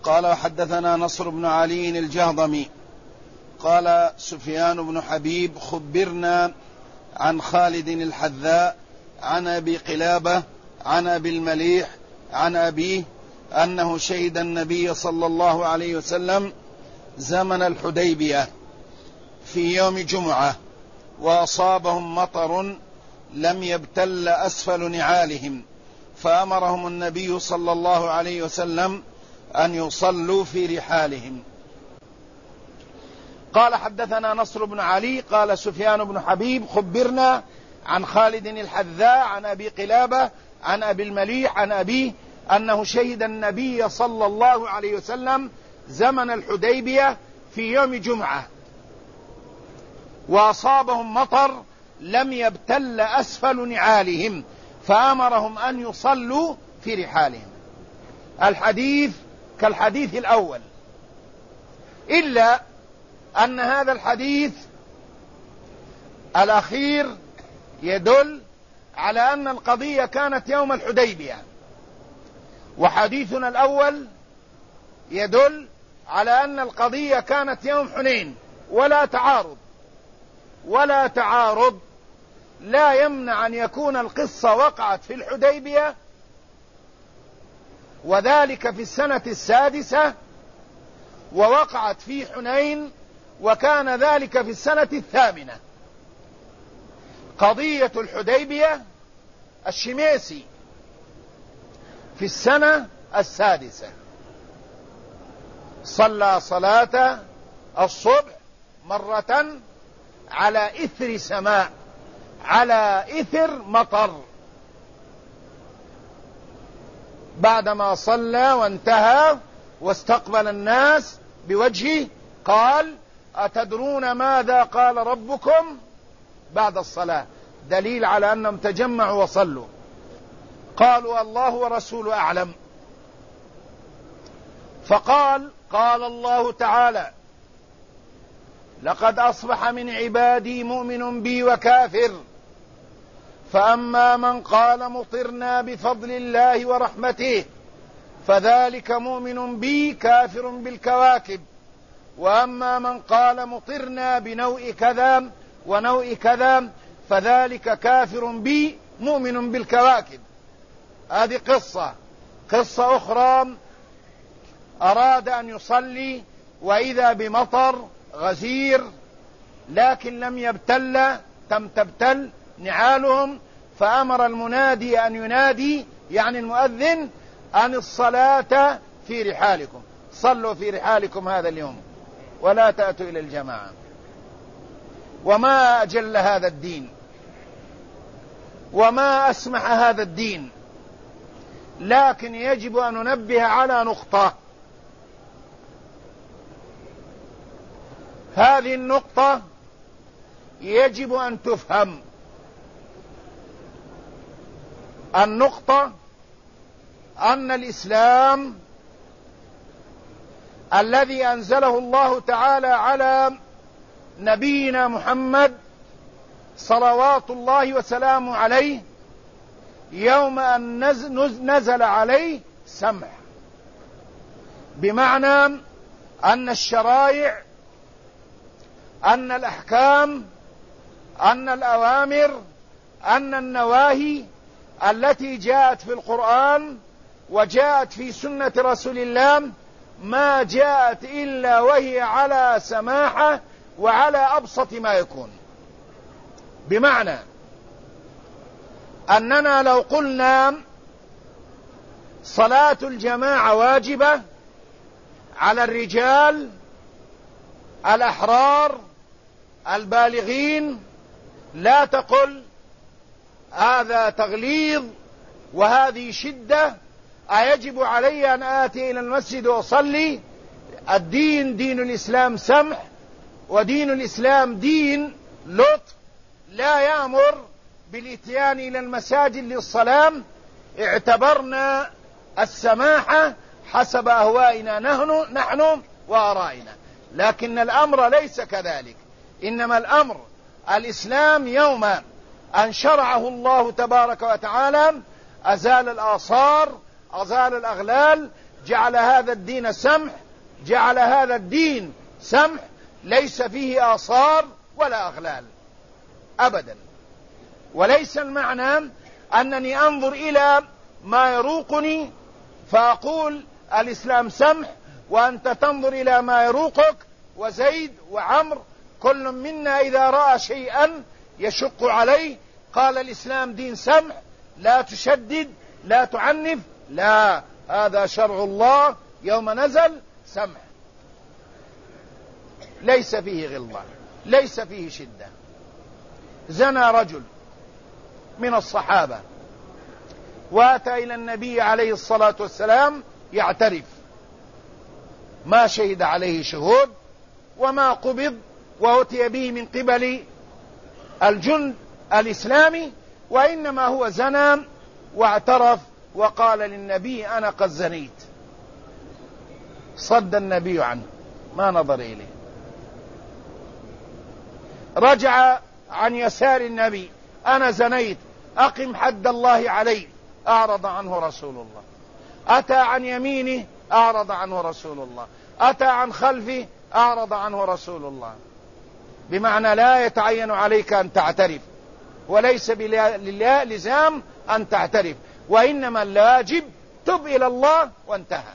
قال وحدثنا نصر بن علي الجهضمي قال سفيان بن حبيب خبرنا عن خالد الحذاء عن أبي قلابة عن أبي المليح عن أبيه أنه شهد النبي صلى الله عليه وسلم زمن الحديبية في يوم جمعة وأصابهم مطر لم يبتل أسفل نعالهم، فأمرهم النبي صلى الله عليه وسلم أن يصلوا في رحالهم. قال حدثنا نصر بن علي قال سفيان بن حبيب خبرنا عن خالد الحذاء عن أبي قلابة عن أبي المليح عن أبيه أنه شهد النبي صلى الله عليه وسلم زمن الحديبية في يوم جمعة وأصابهم مطر لم يبتل أسفل نعالهم، فأمرهم أن يصلوا في رحالهم. الحديث كالحديث الأول، إلا أن هذا الحديث الأخير يدل على أن القضية كانت يوم الحديبية، وحديثنا الأول يدل على أن القضية كانت يوم حنين، ولا تعارض لا يمنع أن يكون القصة وقعت في الحديبية وذلك في السنة السادسة، ووقعت في حنين وكان ذلك في السنة الثامنة. قضية الحديبية الشميسي في السنة السادسة صلى صلاة الصبح مرة على إثر سماء، على إثر مطر. بعدما صلى وانتهى واستقبل الناس بوجهه قال: أتدرون ماذا قال ربكم؟ بعد الصلاة، دليل على أنهم تجمعوا وصلوا. قالوا: الله ورسوله أعلم. فقال: قال الله تعالى: لقد أصبح من عبادي مؤمن بي وكافر، فأما من قال مطرنا بفضل الله ورحمته فذلك مؤمن بي كافر بالكواكب، وأما من قال مطرنا بنوء كذا ونوء كذا فذلك كافر بي مؤمن بالكواكب. هذه قصة أخرى، أراد أن يصلي وإذا بمطر غزير لكن لم تبتل نعالهم، فأمر المنادي أن ينادي، يعني المؤذن، عن الصلاة في رحالكم، صلوا في رحالكم هذا اليوم ولا تأتوا إلى الجماعة. وما أجل هذا الدين وما أسمح هذا الدين، لكن يجب أن ننبه على نقطة. هذه النقطة يجب أن تفهم. النقطة أن الإسلام الذي أنزله الله تعالى على نبينا محمد صلوات الله وسلامه عليه يوم أن نزل عليه سمح، بمعنى أن الشرائع، أن الأحكام، أن الأوامر، أن النواهي التي جاءت في القرآن وجاءت في سنة رسول الله ما جاءت إلا وهي على سماحة وعلى أبسط ما يكون. بمعنى أننا لو قلنا صلاة الجماعة واجبة على الرجال الأحرار البالغين، لا تقل هذا تغليظ وهذه شدة، أيجب علي أن آتي إلى المسجد وأصلي؟ الدين دين الإسلام سمح، ودين الإسلام دين لطف، لا يأمر بالإتيان إلى المساجد للصلاة. اعتبرنا السماحة حسب أهوائنا نحن وآرائنا، لكن الأمر ليس كذلك. إنما الأمر الإسلام يوم أن شرعه الله تبارك وتعالى أزال الآثار، أزال الأغلال، جعل هذا الدين سمح، جعل هذا الدين سمح ليس فيه آثار ولا أغلال أبدا. وليس المعنى أنني أنظر إلى ما يروقني فأقول الإسلام سمح، وأنت تنظر إلى ما يروقك. وزيد وعمر كل منا إذا رأى شيئا يشق عليه قال الإسلام دين سمح، لا تشدد لا تعنف، لا، هذا شرع الله يوم نزل سمح، ليس فيه غلظة، ليس فيه شدة. زنى رجل من الصحابة وأتى إلى النبي عليه الصلاة والسلام يعترف، ما شهد عليه شهود وما قبض، وأتي به من قبل الجند الإسلامي، وإنما هو زنى واعترف وقال للنبي أنا قد زنيت. صد النبي عنه ما نظر إليه، رجع عن يسار النبي أنا زنيت أقم حد الله علي، أعرض عنه رسول الله. أتى عن يمينه أعرض عنه رسول الله، أتى عن خلفه أعرض عنه رسول الله. بمعنى لا يتعين عليك أن تعترف، وليس لزام أن تعترف، وإنما الواجب تب إلى الله وانتهى.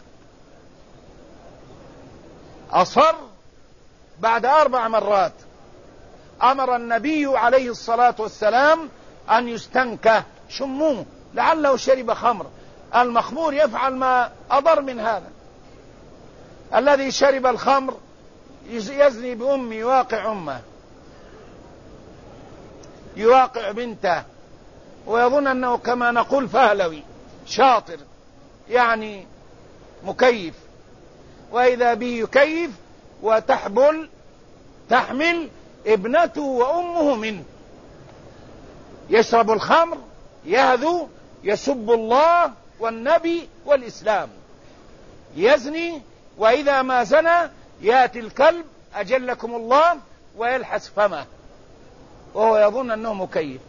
أصر بعد 4 مرات أمر النبي عليه الصلاة والسلام أن يستنكه، شموه لعله شرب خمر. المخمور يفعل ما أضر من هذا. الذي شرب الخمر يزني بأمه، يواقع أمه، يواقع بنته، ويظن أنه كما نقول فهلوي شاطر يعني مكيف، وإذا به يكيف تحمل ابنته وأمه منه. يشرب الخمر، يهذو، يسب الله والنبي والإسلام، يزني، وإذا ما زنى يأتي الكلب أجلكم الله ويلحس فمه وهو يظن أنه مكيف.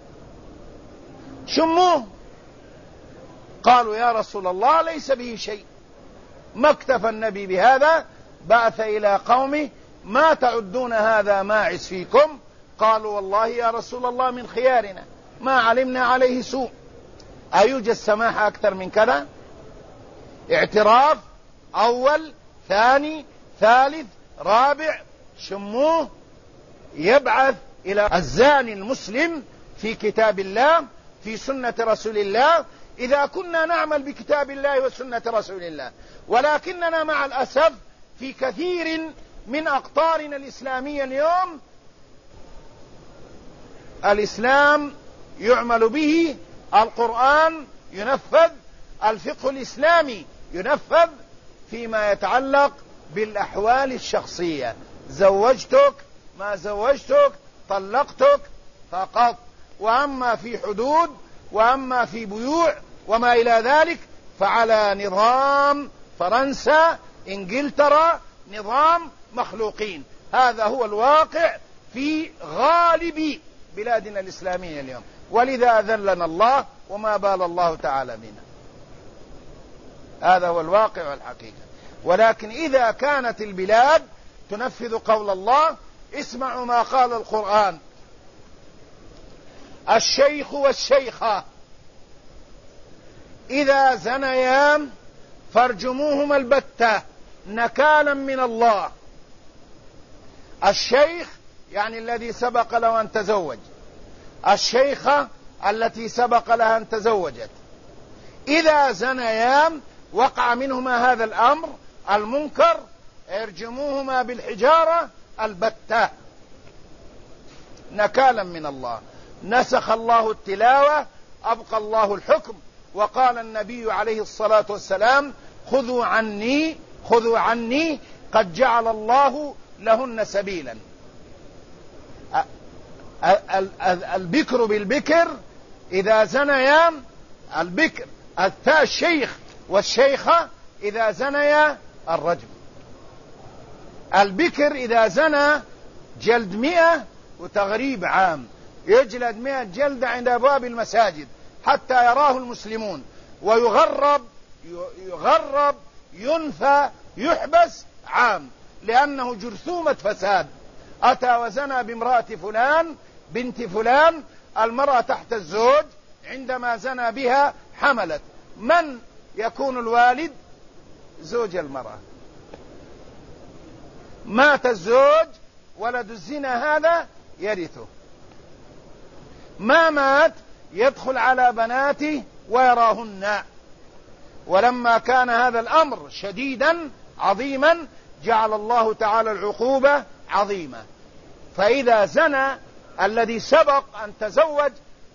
شموه، قالوا يا رسول الله ليس به شيء. ما اكتفى النبي بهذا، بعث إلى قومه ما تعدون هذا ماعز فيكم؟ قالوا والله يا رسول الله من خيارنا ما علمنا عليه سوء. أيوجد سماحة أكثر من كذا؟ اعتراف أول ثاني ثالث رابع، شموه. يبعث إلى الزاني المسلم في كتاب الله في سنة رسول الله، إذا كنا نعمل بكتاب الله وسنة رسول الله. ولكننا مع الأسف في كثير من أقطارنا الإسلامية اليوم الإسلام يعمل به، القرآن ينفذ، الفقه الإسلامي ينفذ فيما يتعلق بالأحوال الشخصية. زوجتك ما زوجتك، طلقتك فقط. وأما في حدود وأما في بيوع وما إلى ذلك فعلى نظام فرنسا إنجلترا، نظام مخلوقين. هذا هو الواقع في غالب بلادنا الإسلامية اليوم، ولذا أذلنا الله وما بال الله تعالى بنا. هذا هو الواقع والحقيقة. ولكن إذا كانت البلاد تنفذ قول الله، اسمعوا ما قال القرآن: الشيخ والشيخة إذا زنيا فارجموهما البتة نكالا من الله. الشيخ يعني الذي سبق له أن تزوج، الشيخة التي سبق لها أن تزوجت، إذا زنيا وقع منهما هذا الأمر المنكر ارجموهما بالحجارة البتة نكالا من الله. نسخ الله التلاوة، أبقى الله الحكم. وقال النبي عليه الصلاة والسلام: خذوا عني قد جعل الله لهن سبيلا. البكر بالبكر إذا زنيا، البكر الشيخ والشيخة إذا زنيا الرجم. البكر إذا زنى جلد 100 وتغريب عام، يجلد 100 جلد عند أبواب المساجد حتى يراه المسلمون، ويغرب ينفى يحبس عام، لأنه جرثومة فساد. أتى وزنى بامرأة فلان بنت فلان، المرأة تحت الزوج، عندما زنى بها حملت، من يكون الوالد؟ زوج المرأة. مات الزوج، ولد الزنا هذا يرثه. ما مات يدخل على بناته ويراهن. ولما كان هذا الأمر شديدا عظيما جعل الله تعالى العقوبة عظيمة. فإذا زنى الذي سبق أن تزوج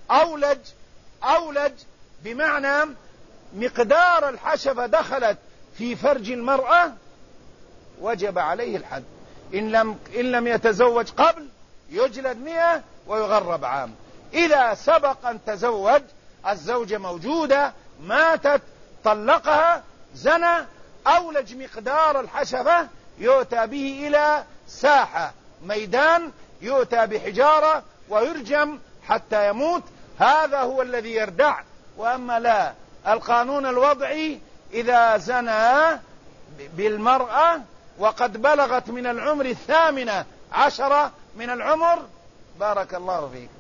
أولج بمعنى مقدار الحشفة دخلت في فرج المرأة، وجب عليه الحد. إن لم يتزوج قبل يجلد 100 ويغرب عام. إذا سبق أن تزوج، الزوجة موجودة، ماتت، طلقها، زنى، أولج مقدار الحشفة، يؤتى به إلى ساحة ميدان، يؤتى بحجارة ويرجم حتى يموت. هذا هو الذي يردع. وأما لا، القانون الوضعي إذا زنى بالمرأة وقد بلغت من العمر 18 من العمر، بارك الله فيك،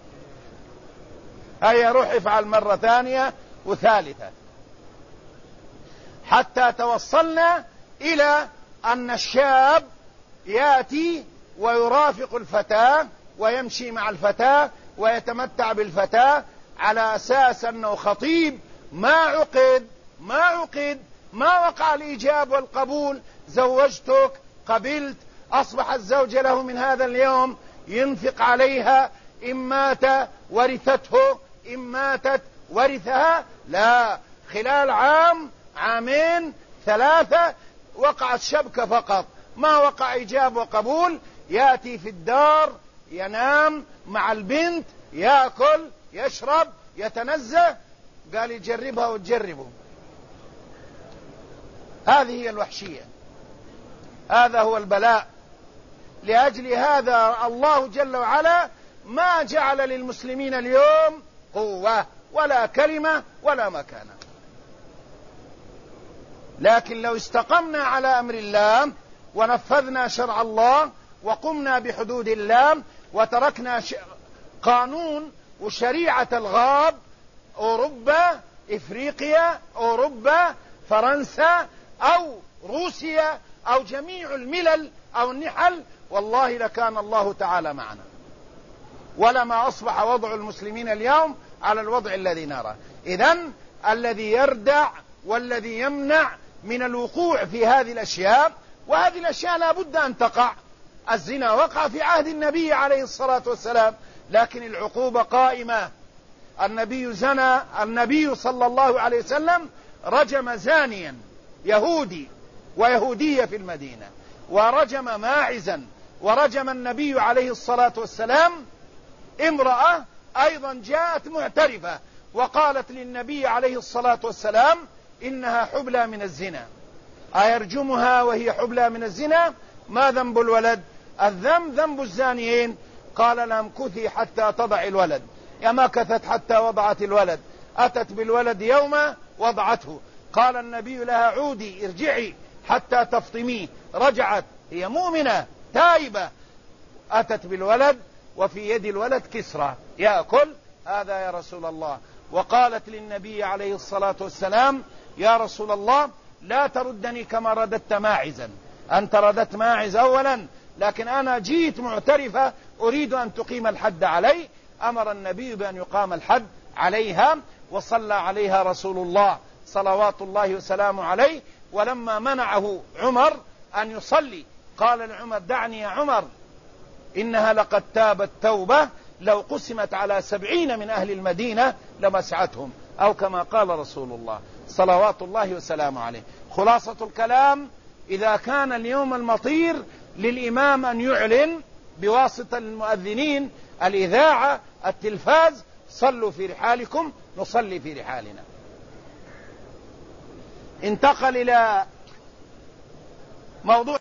هيا روح افعل مرة ثانية وثالثة، حتى توصلنا إلى أن الشاب يأتي ويرافق الفتاة ويمشي مع الفتاة ويتمتع بالفتاة على أساس أنه خطيب، ما عقد، ما وقع الإيجاب والقبول، زوجتك، قبلت، أصبح الزوج له من هذا اليوم ينفق عليها، إن مات ورثته، إن ماتت ورثها. لا، خلال عام، عامين، 3 وقعت شبكة فقط، ما وقع إيجاب وقبول. يأتي في الدار، ينام مع البنت، يأكل، يشرب، يتنزه، قال يجربها وتجربه. هذه هي الوحشية، هذا هو البلاء. لأجل هذا الله جل وعلا ما جعل للمسلمين اليوم قوة ولا كلمة ولا مكانة. لكن لو استقمنا على أمر الله ونفذنا شرع الله وقمنا بحدود الله وتركنا قانون وشريعة الغاب، أوروبا، إفريقيا، أوروبا، فرنسا أو روسيا أو جميع الملل أو النحل، والله لكان الله تعالى معنا، ولما أصبح وضع المسلمين اليوم على الوضع الذي نرى. إذن الذي يردع والذي يمنع من الوقوع في هذه الأشياء، وهذه الأشياء لا بد أن تقع. الزنا وقع في عهد النبي عليه الصلاة والسلام، لكن العقوبة قائمة. النبي زنى، النبي صلى الله عليه وسلم رجم زانيا يهودي ويهودية في المدينة، ورجم ماعزا، ورجم النبي عليه الصلاة والسلام امرأة أيضا جاءت معترفة وقالت للنبي عليه الصلاة والسلام إنها حبلى من الزنا، أيرجمها وهي حبلى من الزنا؟ ما ذنب الولد؟ الذنب ذنب الزانيين. قال لم كثي حتى تضع الولد، يا ما كثت حتى وضعت الولد، أتت بالولد يوم وضعته، قال النبي لها عودي ارجعي حتى تفطميه، رجعت، هي مؤمنة تائبة، أتت بالولد وفي يد الولد كسرى يأكل. هذا يا رسول الله. وقالت للنبي عليه الصلاة والسلام يا رسول الله لا تردني كما رددت ماعزا، أنت رددت ماعز أولا، لكن أنا جيت معترفة أريد أن تقيم الحد علي. أمر النبي بأن يقام الحد عليها، وصلى عليها رسول الله صلوات الله وسلامه عليه. ولما منعه عمر أن يصلي قال لعمر دعني يا عمر إنها لقد تابت توبة لو قسمت على 70 من أهل المدينة لمسعتهم، أو كما قال رسول الله صلوات الله وسلامه عليه. خلاصة الكلام، إذا كان اليوم المطير للإمام أن يعلن بواسطة المؤذنين، الإذاعة، التلفاز، صلوا في رحالكم نصلي في رحالنا. انتقل إلى موضوع